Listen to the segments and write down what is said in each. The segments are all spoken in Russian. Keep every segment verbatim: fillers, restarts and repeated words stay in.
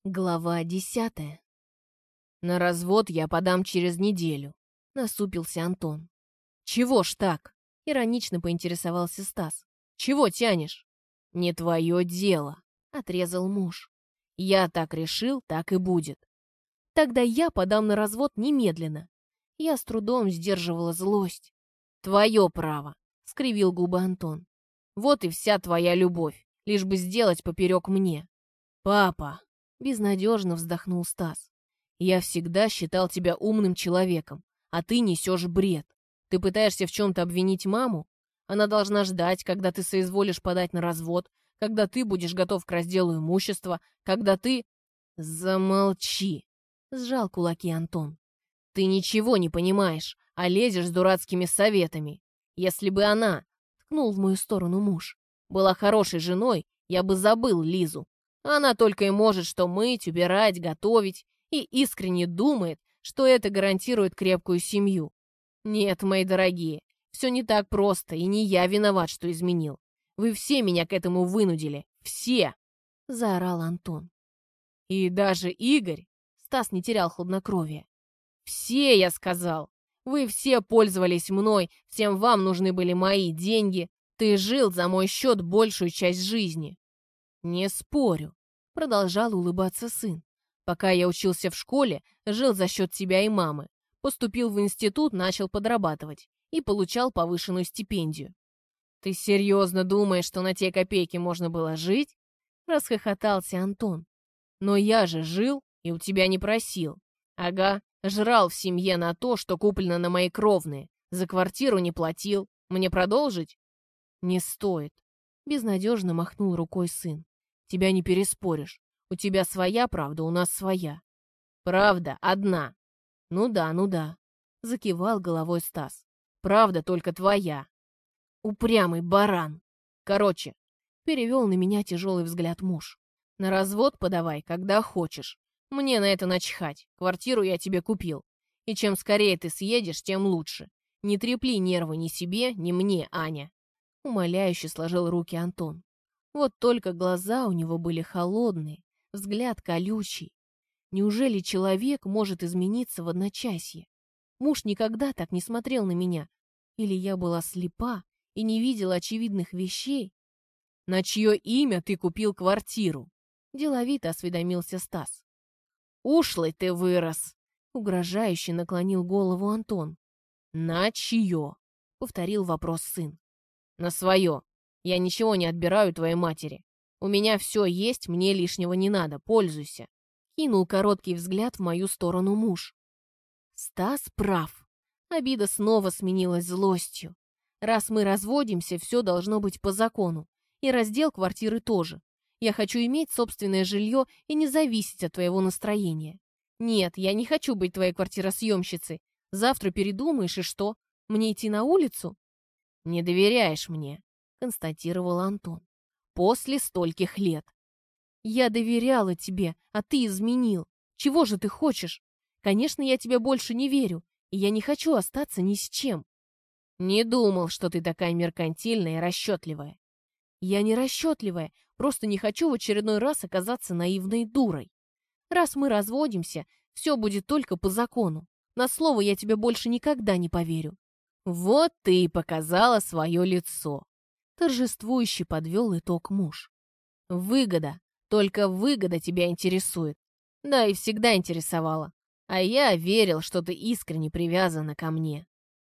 Глава десятая. «На развод я подам через неделю», — насупился Антон. «Чего ж так?» — иронично поинтересовался Стас. «Чего тянешь?» «Не твое дело», — отрезал муж. «Я так решил, так и будет». «Тогда я подам на развод немедленно». Я с трудом сдерживала злость. «Твое право», — скривил губы Антон. «Вот и вся твоя любовь, лишь бы сделать поперек мне». «Папа», — безнадежно вздохнул Стас, «я всегда считал тебя умным человеком, а ты несешь бред. Ты пытаешься в чем-то обвинить маму? Она должна ждать, когда ты соизволишь подать на развод, когда ты будешь готов к разделу имущества, когда ты...» «Замолчи», — сжал кулаки Антон. «Ты ничего не понимаешь, а лезешь с дурацкими советами. Если бы она, — ткнул в мою сторону муж, — была хорошей женой, я бы забыл Лизу. Она только и может что мыть, убирать, готовить, и искренне думает, что это гарантирует крепкую семью. Нет, мои дорогие, все не так просто, и не я виноват, что изменил. Вы все меня к этому вынудили. Все!» — заорал Антон. «И даже Игорь?» — Стас не терял хладнокровия. «Все, я сказал. Вы все пользовались мной, всем вам нужны были мои деньги. Ты жил за мой счет большую часть жизни». «Не спорю», — продолжал улыбаться сын. «Пока я учился в школе, жил за счет тебя и мамы. Поступил в институт, начал подрабатывать и получал повышенную стипендию». «Ты серьезно думаешь, что на те копейки можно было жить?» — расхохотался Антон. «Но я же жил и у тебя не просил. Ага, жрал в семье на то, что куплено на мои кровные. За квартиру не платил. Мне продолжить?» «Не стоит», — безнадежно махнул рукой сын. «Тебя не переспоришь. У тебя своя правда, у нас своя». «Правда одна». «Ну да, ну да», — закивал головой Стас. «Правда только твоя». «Упрямый баран». «Короче», — перевел на меня тяжелый взгляд муж. «На развод подавай, когда хочешь. Мне на это начхать. Квартиру я тебе купил. И чем скорее ты съедешь, тем лучше. Не трепли нервы ни себе, ни мне, Аня». Умоляюще сложил руки Антон. Вот только глаза у него были холодные, взгляд колючий. Неужели человек может измениться в одночасье? Муж никогда так не смотрел на меня. Или я была слепа и не видела очевидных вещей? «На чье имя ты купил квартиру?» — деловито осведомился Стас. «Ушлый ты вырос!» — угрожающе наклонил голову Антон. «На чье?» — повторил вопрос сын. «На свое. Я ничего не отбираю твоей матери. У меня все есть, мне лишнего не надо, пользуйся». Кинул короткий взгляд в мою сторону муж. Стас прав. Обида снова сменилась злостью. Раз мы разводимся, все должно быть по закону. И раздел квартиры тоже. Я хочу иметь собственное жилье и не зависеть от твоего настроения. Нет, я не хочу быть твоей квартиросъемщицей. Завтра передумаешь, и что? Мне идти на улицу? «Не доверяешь мне», — констатировал Антон. «После стольких лет». «Я доверяла тебе, а ты изменил. Чего же ты хочешь? Конечно, я тебе больше не верю, и я не хочу остаться ни с чем». «Не думал, что ты такая меркантильная и расчетливая». «Я не расчетливая, просто не хочу в очередной раз оказаться наивной дурой. Раз мы разводимся, все будет только по закону. На слово я тебе больше никогда не поверю». «Вот ты и показала свое лицо», — торжествующе подвел итог муж. «Выгода, только выгода тебя интересует. Да и всегда интересовала. А я верил, что ты искренне привязана ко мне».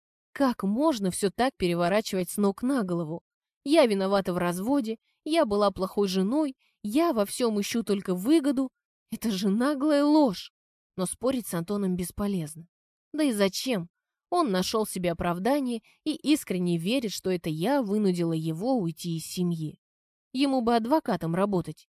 Как можно все так переворачивать с ног на голову? Я виновата в разводе, я была плохой женой, я во всем ищу только выгоду. Это же наглая ложь. Но спорить с Антоном бесполезно. Да и зачем? Он нашел себе оправдание и искренне верит, что это я вынудила его уйти из семьи. Ему бы адвокатом работать.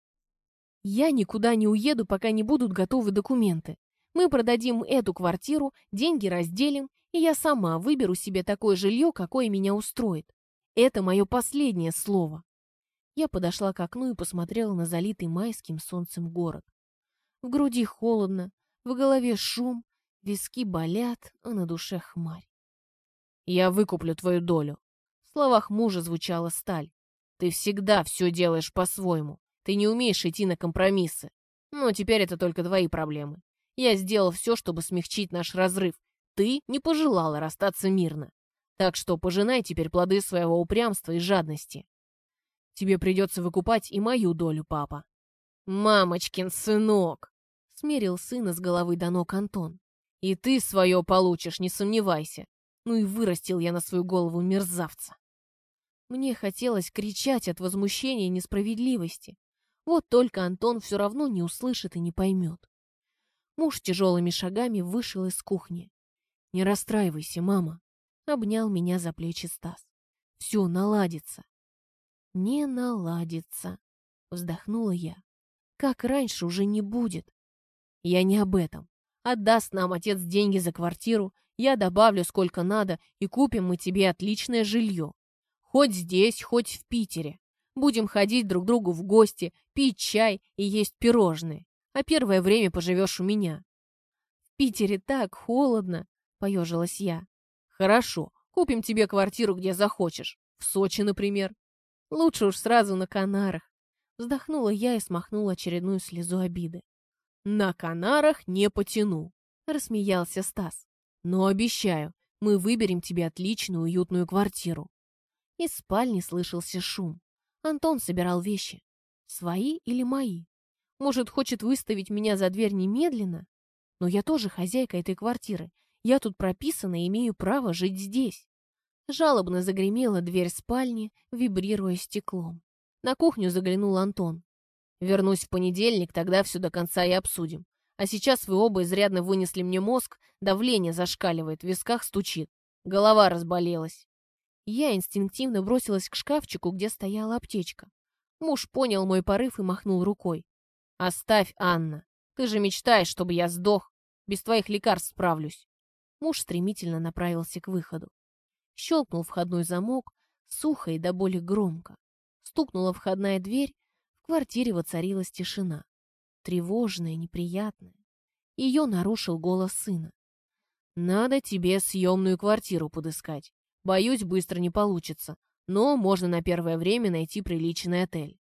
Я никуда не уеду, пока не будут готовы документы. Мы продадим эту квартиру, деньги разделим, и я сама выберу себе такое жилье, какое меня устроит. Это мое последнее слово. Я подошла к окну и посмотрела на залитый майским солнцем город. В груди холодно, в голове шум, виски болят, а на душе хмарь. «Я выкуплю твою долю». В словах мужа звучала сталь. «Ты всегда все делаешь по-своему. Ты не умеешь идти на компромиссы». Но теперь это только твои проблемы. Я сделал все, чтобы смягчить наш разрыв. Ты не пожелала расстаться мирно. Так что пожинай теперь плоды своего упрямства и жадности. Тебе придется выкупать и мою долю, папа. Мамочкин сынок! Смерил сына с головы до ног Антон. И ты свое получишь, не сомневайся. Ну и вырастил я на свою голову мерзавца. Мне хотелось кричать от возмущения и несправедливости. Вот только Антон все равно не услышит и не поймет. Муж тяжелыми шагами вышел из кухни. «Не расстраивайся, мама», — обнял меня за плечи Стас. «Все наладится». «Не наладится», — вздохнула я. «Как раньше уже не будет». «Я не об этом. Отдаст нам отец деньги за квартиру, я добавлю сколько надо, и купим мы тебе отличное жилье. Хоть здесь, хоть в Питере. Будем ходить друг к другу в гости, пить чай и есть пирожные. А первое время поживешь у меня». «В Питере так холодно», — поежилась я. «Хорошо, купим тебе квартиру, где захочешь. В Сочи, например. Лучше уж сразу на Канарах». Вздохнула я и смахнула очередную слезу обиды. «На Канарах не потяну», — рассмеялся Стас. «Но обещаю, мы выберем тебе отличную уютную квартиру». Из спальни слышался шум. Антон собирал вещи. Свои или мои? Может, хочет выставить меня за дверь немедленно? Но я тоже хозяйка этой квартиры. Я тут прописана и имею право жить здесь. Жалобно загремела дверь спальни, вибрируя стеклом. На кухню заглянул Антон. «Вернусь в понедельник, тогда все до конца и обсудим. А сейчас вы оба изрядно вынесли мне мозг, давление зашкаливает, в висках стучит. Голова разболелась». Я инстинктивно бросилась к шкафчику, где стояла аптечка. Муж понял мой порыв и махнул рукой. «Оставь, Анна. Ты же мечтаешь, чтобы я сдох. Без твоих лекарств справлюсь». Муж стремительно направился к выходу. Щелкнул входной замок, сухо и до боли громко. Стукнула входная дверь, в квартире воцарилась тишина. Тревожная, неприятная. Ее нарушил голос сына. «Надо тебе съемную квартиру подыскать. Боюсь, быстро не получится, но можно на первое время найти приличный отель».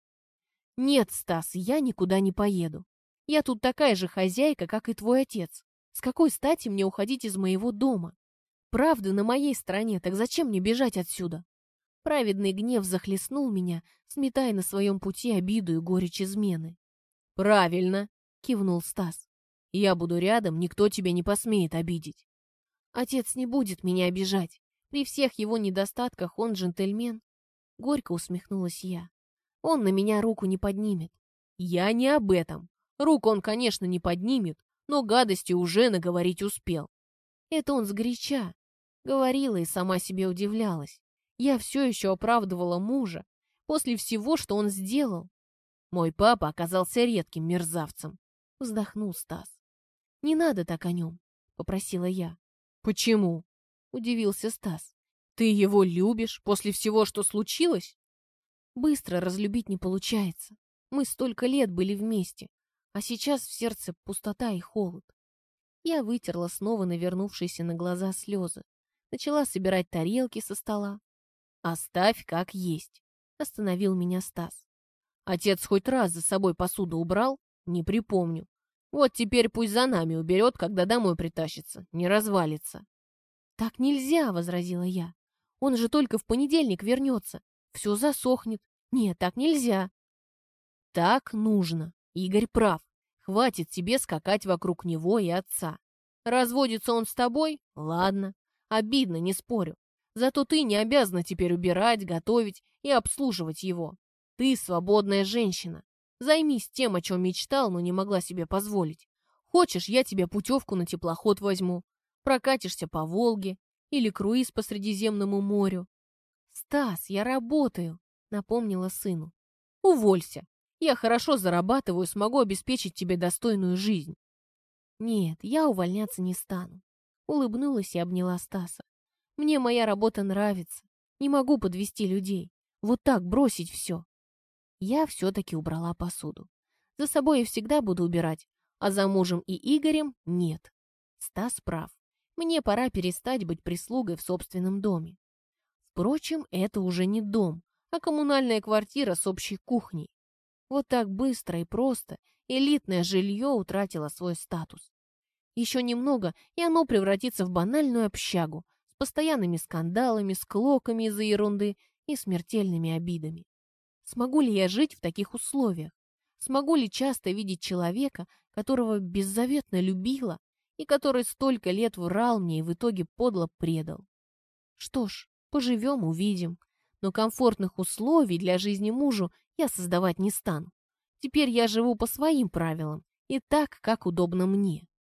«Нет, Стас, я никуда не поеду. Я тут такая же хозяйка, как и твой отец. С какой стати мне уходить из моего дома? Правда на моей стороне, так зачем мне бежать отсюда?» Праведный гнев захлестнул меня, сметая на своем пути обиду и горечь измены. «Правильно!» — кивнул Стас. «Я буду рядом, никто тебя не посмеет обидеть». «Отец не будет меня обижать. При всех его недостатках он джентльмен». Горько усмехнулась я. «Он на меня руку не поднимет». «Я не об этом. Руку он, конечно, не поднимет, но гадости уже наговорить успел». Это он сгоряча. Говорила и сама себе удивлялась. Я все еще оправдывала мужа после всего, что он сделал. Мой папа оказался редким мерзавцем. Вздохнул Стас. «Не надо так о нем», — попросила я. «Почему?» — удивился Стас. «Ты его любишь после всего, что случилось?» «Быстро разлюбить не получается. Мы столько лет были вместе, а сейчас в сердце пустота и холод». Я вытерла снова навернувшиеся на глаза слезы. Начала собирать тарелки со стола. «Оставь как есть», — остановил меня Стас. «Отец хоть раз за собой посуду убрал? Не припомню. Вот теперь пусть за нами уберет, когда домой притащится, не развалится». «Так нельзя», — возразила я. «Он же только в понедельник вернется. Все засохнет. Нет, так нельзя». «Так нужно. Игорь прав. Хватит тебе скакать вокруг него и отца. Разводится он с тобой? Ладно. Обидно, не спорю. Зато ты не обязана теперь убирать, готовить и обслуживать его. Ты свободная женщина. Займись тем, о чем мечтал, но не могла себе позволить. Хочешь, я тебе путевку на теплоход возьму. Прокатишься по Волге или круиз по Средиземному морю». «Стас, я работаю», — напомнила сыну. «Уволься. Я хорошо зарабатываю, смогу обеспечить тебе достойную жизнь». «Нет, я увольняться не стану», — улыбнулась и обняла Стаса. «Мне моя работа нравится. Не могу подвести людей. Вот так бросить все». Я все-таки убрала посуду. За собой я всегда буду убирать, а за мужем и Игорем нет. Стас прав. Мне пора перестать быть прислугой в собственном доме. Впрочем, это уже не дом, а коммунальная квартира с общей кухней. Вот так быстро и просто элитное жилье утратило свой статус. Еще немного, и оно превратится в банальную общагу с постоянными скандалами, склоками из-за ерунды и смертельными обидами. Смогу ли я жить в таких условиях? Смогу ли часто видеть человека, которого беззаветно любила и который столько лет врал мне и в итоге подло предал? Что ж, поживем, увидим. Но комфортных условий для жизни мужу я создавать не стану. Теперь я живу по своим правилам и так, как удобно мне.